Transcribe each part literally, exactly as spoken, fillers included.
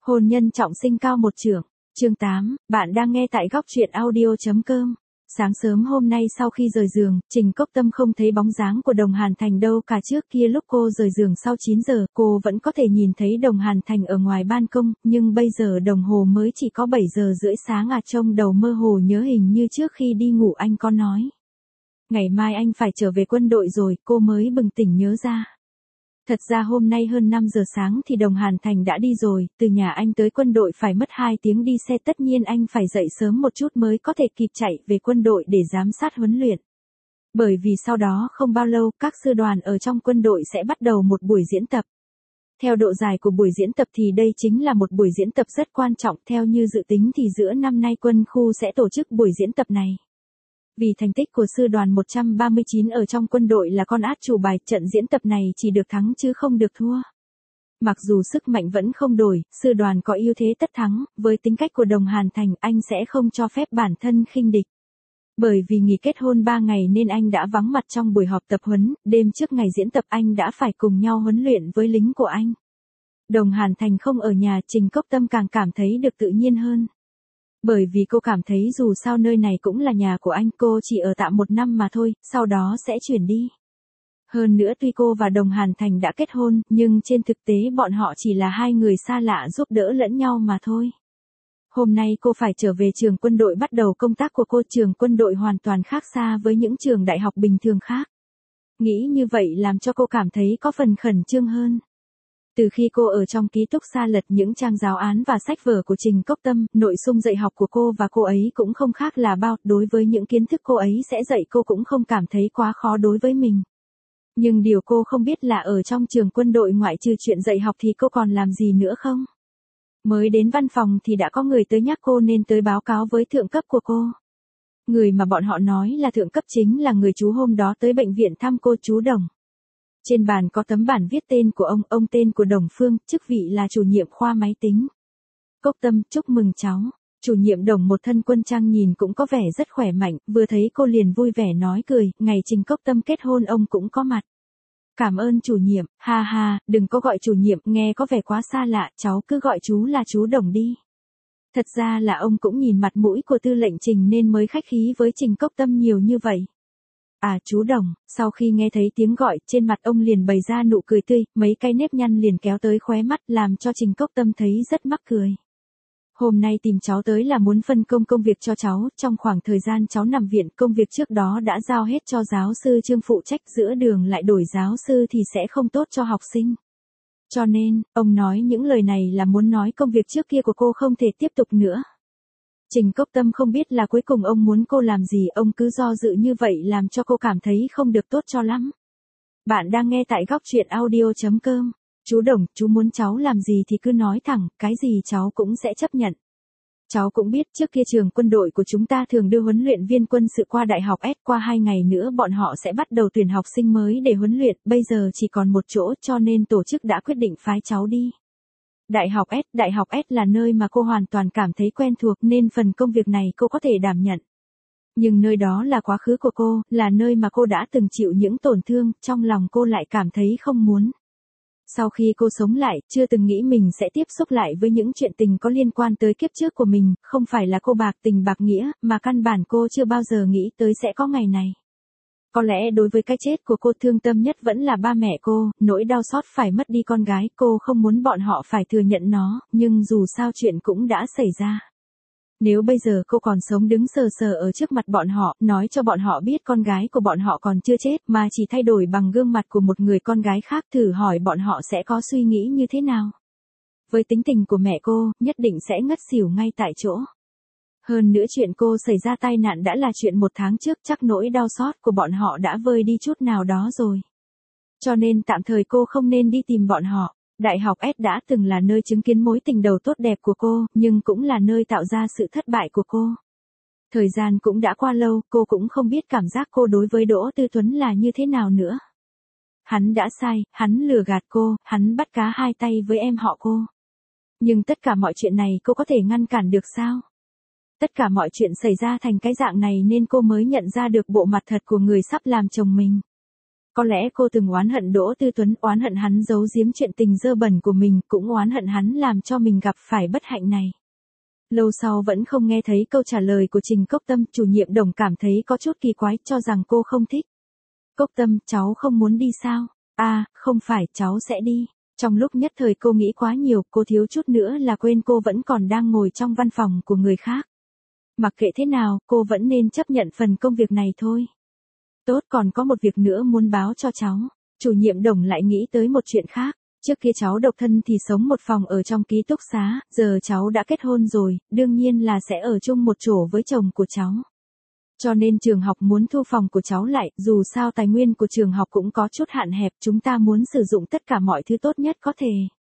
Hôn nhân trọng sinh cao một chưởng. Chương tám, bạn đang nghe tại góc truyện audio.com. Sáng sớm hôm nay sau khi rời giường, Trình Cốc Tâm không thấy bóng dáng của Đồng Hàn Thành đâu cả. Trước kia lúc cô rời giường sau chín giờ, cô vẫn có thể nhìn thấy Đồng Hàn Thành ở ngoài ban công, nhưng bây giờ đồng hồ mới chỉ có bảy giờ rưỡi sáng à. Trong đầu mơ hồ nhớ hình như trước khi đi ngủ anh có nói. Ngày mai anh phải trở về quân đội rồi, cô mới bừng tỉnh nhớ ra. Thật ra hôm nay hơn năm giờ sáng thì Đồng Hàn Thành đã đi rồi, từ nhà anh tới quân đội phải mất hai tiếng đi xe, tất nhiên anh phải dậy sớm một chút mới có thể kịp chạy về quân đội để giám sát huấn luyện. Bởi vì sau đó không bao lâu, các sư đoàn ở trong quân đội sẽ bắt đầu một buổi diễn tập. Theo độ dài của buổi diễn tập thì đây chính là một buổi diễn tập rất quan trọng, theo như dự tính thì giữa năm nay quân khu sẽ tổ chức buổi diễn tập này. Vì thành tích của sư đoàn một trăm ba mươi chín ở trong quân đội là con át chủ bài, trận diễn tập này chỉ được thắng chứ không được thua. Mặc dù sức mạnh vẫn không đổi, sư đoàn có ưu thế tất thắng, với tính cách của Đồng Hàn Thành anh sẽ không cho phép bản thân khinh địch. Bởi vì nghỉ kết hôn ba ngày nên anh đã vắng mặt trong buổi họp tập huấn, đêm trước ngày diễn tập anh đã phải cùng nhau huấn luyện với lính của anh. Đồng Hàn Thành không ở nhà, Trình Cốc Tâm càng cảm thấy được tự nhiên hơn. Bởi vì cô cảm thấy dù sao nơi này cũng là nhà của anh, cô chỉ ở tạm một năm mà thôi, sau đó sẽ chuyển đi. Hơn nữa tuy cô và Đồng Hàn Thành đã kết hôn, nhưng trên thực tế bọn họ chỉ là hai người xa lạ giúp đỡ lẫn nhau mà thôi. Hôm nay cô phải trở về trường quân đội bắt đầu công tác của cô. Trường quân đội hoàn toàn khác xa với những trường đại học bình thường khác. Nghĩ như vậy làm cho cô cảm thấy có phần khẩn trương hơn. Từ khi cô ở trong ký túc xá lật những trang giáo án và sách vở của Trình Cốc Tâm, nội dung dạy học của cô và cô ấy cũng không khác là bao, đối với những kiến thức cô ấy sẽ dạy cô cũng không cảm thấy quá khó đối với mình. Nhưng điều cô không biết là ở trong trường quân đội ngoại trừ chuyện dạy học thì cô còn làm gì nữa không? Mới đến văn phòng thì đã có người tới nhắc cô nên tới báo cáo với thượng cấp của cô. Người mà bọn họ nói là thượng cấp chính là người chú hôm đó tới bệnh viện thăm cô, chú Đồng. Trên bàn có tấm bản viết tên của ông, ông tên của Đồng Phương, chức vị là chủ nhiệm khoa máy tính. Cốc Tâm, chúc mừng cháu. Chủ nhiệm Đồng một thân quân trang nhìn cũng có vẻ rất khỏe mạnh, vừa thấy cô liền vui vẻ nói cười, ngày Trình Cốc Tâm kết hôn ông cũng có mặt. Cảm ơn chủ nhiệm, ha ha, đừng có gọi chủ nhiệm, nghe có vẻ quá xa lạ, cháu cứ gọi chú là chú Đồng đi. Thật ra là ông cũng nhìn mặt mũi của tư lệnh Trình nên mới khách khí với Trình Cốc Tâm nhiều như vậy. À chú Đồng, sau khi nghe thấy tiếng gọi, trên mặt ông liền bày ra nụ cười tươi, mấy cái nếp nhăn liền kéo tới khóe mắt làm cho Trình Cốc Tâm thấy rất mắc cười. Hôm nay tìm cháu tới là muốn phân công công việc cho cháu, trong khoảng thời gian cháu nằm viện, công việc trước đó đã giao hết cho giáo sư Trương phụ trách, giữa đường lại đổi giáo sư thì sẽ không tốt cho học sinh. Cho nên, ông nói những lời này là muốn nói công việc trước kia của cô không thể tiếp tục nữa. Trình Cốc Tâm không biết là cuối cùng ông muốn cô làm gì, ông cứ do dự như vậy làm cho cô cảm thấy không được tốt cho lắm. Bạn đang nghe tại góc truyện audio.com. Chú Đồng, chú muốn cháu làm gì thì cứ nói thẳng, cái gì cháu cũng sẽ chấp nhận. Cháu cũng biết trước kia trường quân đội của chúng ta thường đưa huấn luyện viên quân sự qua đại học S, qua hai ngày nữa bọn họ sẽ bắt đầu tuyển học sinh mới để huấn luyện, bây giờ chỉ còn một chỗ cho nên tổ chức đã quyết định phái cháu đi. Đại học S, Đại học S là nơi mà cô hoàn toàn cảm thấy quen thuộc nên phần công việc này cô có thể đảm nhận. Nhưng nơi đó là quá khứ của cô, là nơi mà cô đã từng chịu những tổn thương, trong lòng cô lại cảm thấy không muốn. Sau khi cô sống lại, chưa từng nghĩ mình sẽ tiếp xúc lại với những chuyện tình có liên quan tới kiếp trước của mình, không phải là cô bạc tình bạc nghĩa, mà căn bản cô chưa bao giờ nghĩ tới sẽ có ngày này. Có lẽ đối với cái chết của cô thương tâm nhất vẫn là ba mẹ cô, nỗi đau xót phải mất đi con gái, cô không muốn bọn họ phải thừa nhận nó, nhưng dù sao chuyện cũng đã xảy ra. Nếu bây giờ cô còn sống đứng sờ sờ ở trước mặt bọn họ, nói cho bọn họ biết con gái của bọn họ còn chưa chết mà chỉ thay đổi bằng gương mặt của một người con gái khác, thử hỏi bọn họ sẽ có suy nghĩ như thế nào? Với tính tình của mẹ cô, nhất định sẽ ngất xỉu ngay tại chỗ. Hơn nữa chuyện cô xảy ra tai nạn đã là chuyện một tháng trước, chắc nỗi đau xót của bọn họ đã vơi đi chút nào đó rồi. Cho nên tạm thời cô không nên đi tìm bọn họ. Đại học S đã từng là nơi chứng kiến mối tình đầu tốt đẹp của cô, nhưng cũng là nơi tạo ra sự thất bại của cô. Thời gian cũng đã qua lâu, cô cũng không biết cảm giác cô đối với Đỗ Tư Tuấn là như thế nào nữa. Hắn đã sai, hắn lừa gạt cô, hắn bắt cá hai tay với em họ cô. Nhưng tất cả mọi chuyện này cô có thể ngăn cản được sao? Tất cả mọi chuyện xảy ra thành cái dạng này nên cô mới nhận ra được bộ mặt thật của người sắp làm chồng mình. Có lẽ cô từng oán hận Đỗ Tư Tuấn, oán hận hắn giấu giếm chuyện tình dơ bẩn của mình, cũng oán hận hắn làm cho mình gặp phải bất hạnh này. Lâu sau vẫn không nghe thấy câu trả lời của Trình Cốc Tâm, chủ nhiệm Đồng cảm thấy có chút kỳ quái, cho rằng cô không thích. Cốc Tâm, cháu không muốn đi sao? À, không phải, cháu sẽ đi. Trong lúc nhất thời cô nghĩ quá nhiều, cô thiếu chút nữa là quên cô vẫn còn đang ngồi trong văn phòng của người khác. Mặc kệ thế nào, cô vẫn nên chấp nhận phần công việc này thôi. Tốt, còn có một việc nữa muốn báo cho cháu. Chủ nhiệm Đồng lại nghĩ tới một chuyện khác. Trước kia cháu độc thân thì sống một phòng ở trong ký túc xá, giờ cháu đã kết hôn rồi, đương nhiên là sẽ ở chung một chỗ với chồng của cháu. Cho nên trường học muốn thu phòng của cháu lại, dù sao tài nguyên của trường học cũng có chút hạn hẹp, chúng ta muốn sử dụng tất cả mọi thứ tốt nhất có thể.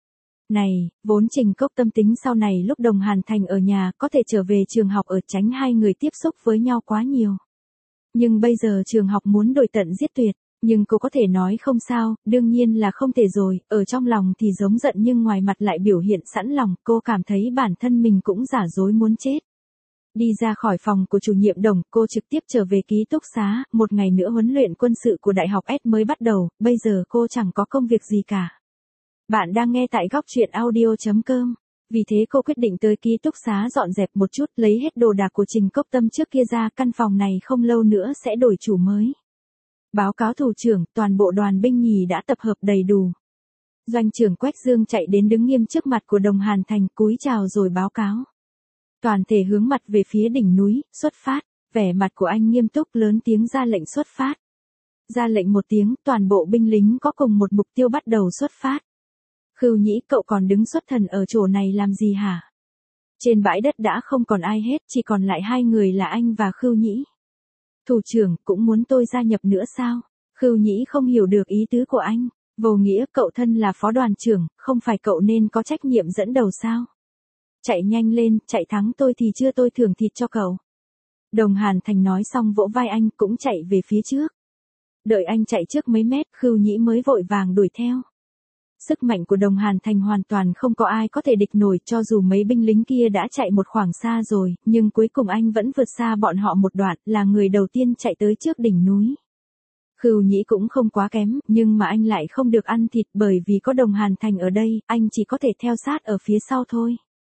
Này, vốn Trình Cốc Tâm tính sau này lúc Đồng Hàn Thành ở nhà có thể trở về trường học ở, tránh hai người tiếp xúc với nhau quá nhiều. Nhưng bây giờ trường học muốn đổi tận giết tuyệt, nhưng cô có thể nói không sao, đương nhiên là không thể rồi, ở trong lòng thì giống giận nhưng ngoài mặt lại biểu hiện sẵn lòng, cô cảm thấy bản thân mình cũng giả dối muốn chết. Đi ra khỏi phòng của chủ nhiệm Đồng, cô trực tiếp trở về ký túc xá, một ngày nữa huấn luyện quân sự của Đại học S mới bắt đầu, bây giờ cô chẳng có công việc gì cả. Bạn đang nghe tại góc truyện audio chấm com. Vì thế cô quyết định tới ký túc xá dọn dẹp một chút, lấy hết đồ đạc của Trình Cốc Tâm trước kia ra, căn phòng này không lâu nữa sẽ đổi chủ mới. Báo cáo thủ trưởng, toàn bộ đoàn binh nhì đã tập hợp đầy đủ. Doanh trưởng Quách Dương chạy đến đứng nghiêm trước mặt của Đồng Hàn Thành, cúi chào rồi báo cáo. Toàn thể hướng mặt về phía đỉnh núi, xuất phát, vẻ mặt của anh nghiêm túc lớn tiếng ra lệnh xuất phát. Ra lệnh một tiếng, toàn bộ binh lính có cùng một mục tiêu bắt đầu xuất phát. Khưu Nhĩ, cậu còn đứng xuất thần ở chỗ này làm gì hả? Trên bãi đất đã không còn ai hết, chỉ còn lại hai người là anh và Khưu Nhĩ. Thủ trưởng, cũng muốn tôi gia nhập nữa sao? Khưu Nhĩ không hiểu được ý tứ của anh. Vô nghĩa, cậu thân là phó đoàn trưởng, không phải cậu nên có trách nhiệm dẫn đầu sao? Chạy nhanh lên, chạy thắng tôi thì chưa tôi thưởng thịt cho cậu. Đồng Hàn Thành nói xong vỗ vai anh, cũng chạy về phía trước. Đợi anh chạy trước mấy mét, Khưu Nhĩ mới vội vàng đuổi theo. Sức mạnh của Đồng Hàn Thành hoàn toàn không có ai có thể địch nổi, cho dù mấy binh lính kia đã chạy một khoảng xa rồi, nhưng cuối cùng anh vẫn vượt xa bọn họ một đoạn, là người đầu tiên chạy tới trước đỉnh núi. Khưu Nhĩ cũng không quá kém, nhưng mà anh lại không được ăn thịt bởi vì có Đồng Hàn Thành ở đây, anh chỉ có thể theo sát ở phía sau thôi.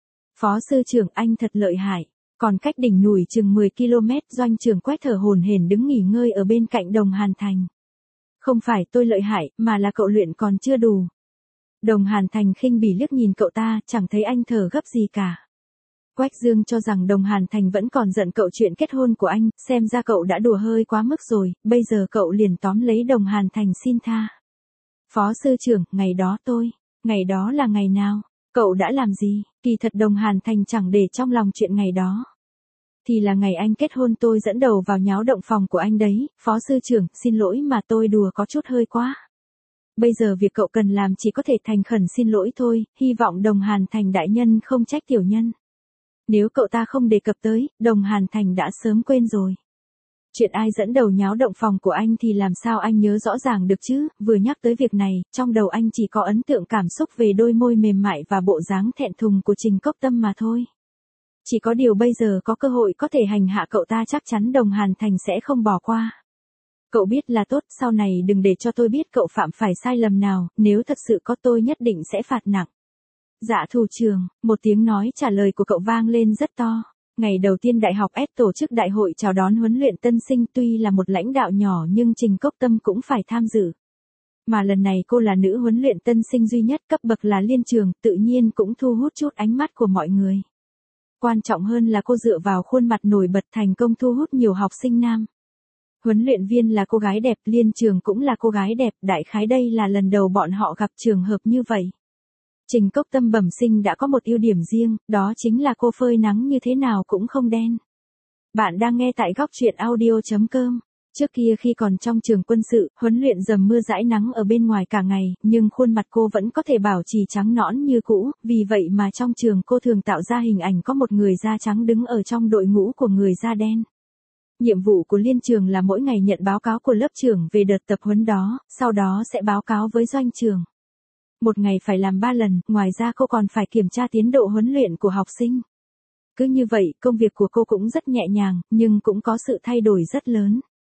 Phó sư trưởng, anh thật lợi hại. Còn cách đỉnh núi chừng mười ki lô mét, Doanh trưởng Quách thở hổn hển đứng nghỉ ngơi ở bên cạnh Đồng Hàn Thành. Không phải tôi lợi hại, mà là cậu luyện còn chưa đủ. Đồng Hàn Thành khinh bỉ liếc nhìn cậu ta, chẳng thấy anh thở gấp gì cả. Quách Dương cho rằng Đồng Hàn Thành vẫn còn giận cậu chuyện kết hôn của anh, xem ra cậu đã đùa hơi quá mức rồi, bây giờ cậu liền tóm lấy Đồng Hàn Thành xin tha. Phó sư trưởng, ngày đó tôi, ngày đó là ngày nào, cậu đã làm gì? Kỳ thật Đồng Hàn Thành chẳng để trong lòng chuyện ngày đó. Thì là ngày anh kết hôn tôi dẫn đầu vào nháo động phòng của anh đấy, phó sư trưởng, xin lỗi mà tôi đùa có chút hơi quá. Bây giờ việc cậu cần làm chỉ có thể thành khẩn xin lỗi thôi, hy vọng Đồng Hàn Thành đại nhân không trách tiểu nhân. Nếu cậu ta không đề cập tới, Đồng Hàn Thành đã sớm quên rồi. Chuyện ai dẫn đầu nháo động phòng của anh thì làm sao anh nhớ rõ ràng được chứ, vừa nhắc tới việc này, trong đầu anh chỉ có ấn tượng cảm xúc về đôi môi mềm mại và bộ dáng thẹn thùng của Trình Cốc Tâm mà thôi. Chỉ có điều bây giờ có cơ hội có thể hành hạ cậu ta, chắc chắn Đồng Hàn Thành sẽ không bỏ qua. Cậu biết là tốt, sau này đừng để cho tôi biết cậu phạm phải sai lầm nào, nếu thật sự có tôi nhất định sẽ phạt nặng. Dạ thủ trưởng, một tiếng nói trả lời của cậu vang lên rất to. Ngày đầu tiên Đại học S tổ chức đại hội chào đón huấn luyện tân sinh, tuy là một lãnh đạo nhỏ nhưng Trình Cốc Tâm cũng phải tham dự. Mà lần này cô là nữ huấn luyện tân sinh duy nhất, cấp bậc là liên trường, tự nhiên cũng thu hút chút ánh mắt của mọi người. Quan trọng hơn là cô dựa vào khuôn mặt nổi bật thành công thu hút nhiều học sinh nam. Huấn luyện viên là cô gái đẹp, liên trường cũng là cô gái đẹp, đại khái đây là lần đầu bọn họ gặp trường hợp như vậy. Trình Cốc Tâm bẩm sinh đã có một ưu điểm riêng, đó chính là cô phơi nắng như thế nào cũng không đen. Bạn đang nghe tại góc truyện audio chấm com. Trước kia khi còn trong trường quân sự, huấn luyện dầm mưa dãi nắng ở bên ngoài cả ngày, nhưng khuôn mặt cô vẫn có thể bảo trì trắng nõn như cũ, vì vậy mà trong trường cô thường tạo ra hình ảnh có một người da trắng đứng ở trong đội ngũ của người da đen. Nhiệm vụ của liên trường là mỗi ngày nhận báo cáo của lớp trưởng về đợt tập huấn đó, sau đó sẽ báo cáo với doanh trường. Một ngày phải làm ba lần, ngoài ra cô còn phải kiểm tra tiến độ huấn luyện của học sinh. Cứ như vậy, công việc của cô cũng rất nhẹ nhàng, nhưng cũng có sự thay đổi rất lớn.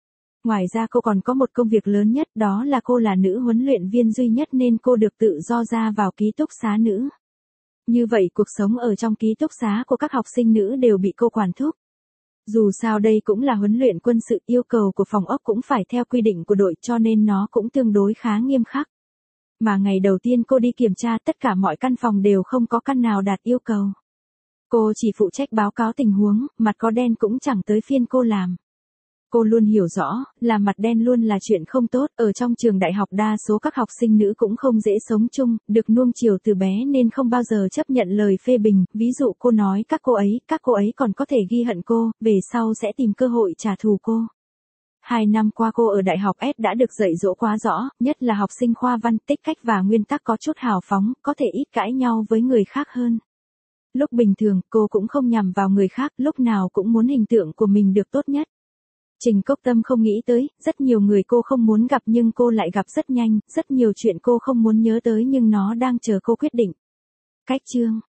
Ngoài ra cô còn có một công việc lớn nhất, đó là cô là nữ huấn luyện viên duy nhất nên cô được tự do ra vào ký túc xá nữ. Như vậy cuộc sống ở trong ký túc xá của các học sinh nữ đều bị cô quản thúc. Dù sao đây cũng là huấn luyện quân sự, yêu cầu của phòng ốc cũng phải theo quy định của đội cho nên nó cũng tương đối khá nghiêm khắc. Mà ngày đầu tiên cô đi kiểm tra tất cả mọi căn phòng đều không có căn nào đạt yêu cầu. Cô chỉ phụ trách báo cáo tình huống, mặt có đen cũng chẳng tới phiên cô làm. Cô luôn hiểu rõ, là mặt đen luôn là chuyện không tốt, ở trong trường đại học đa số các học sinh nữ cũng không dễ sống chung, được nuông chiều từ bé nên không bao giờ chấp nhận lời phê bình, ví dụ cô nói các cô ấy, các cô ấy còn có thể ghi hận cô, về sau sẽ tìm cơ hội trả thù cô. Hai năm qua cô ở đại học S đã được dạy dỗ quá rõ, nhất là học sinh khoa văn, tích cách và nguyên tắc có chút hào phóng, có thể ít cãi nhau với người khác hơn. Lúc bình thường, cô cũng không nhằm vào người khác, lúc nào cũng muốn hình tượng của mình được tốt nhất. Trình Cốc Tâm không nghĩ tới, rất nhiều người cô không muốn gặp nhưng cô lại gặp rất nhanh, rất nhiều chuyện cô không muốn nhớ tới nhưng nó đang chờ cô quyết định. Cách chương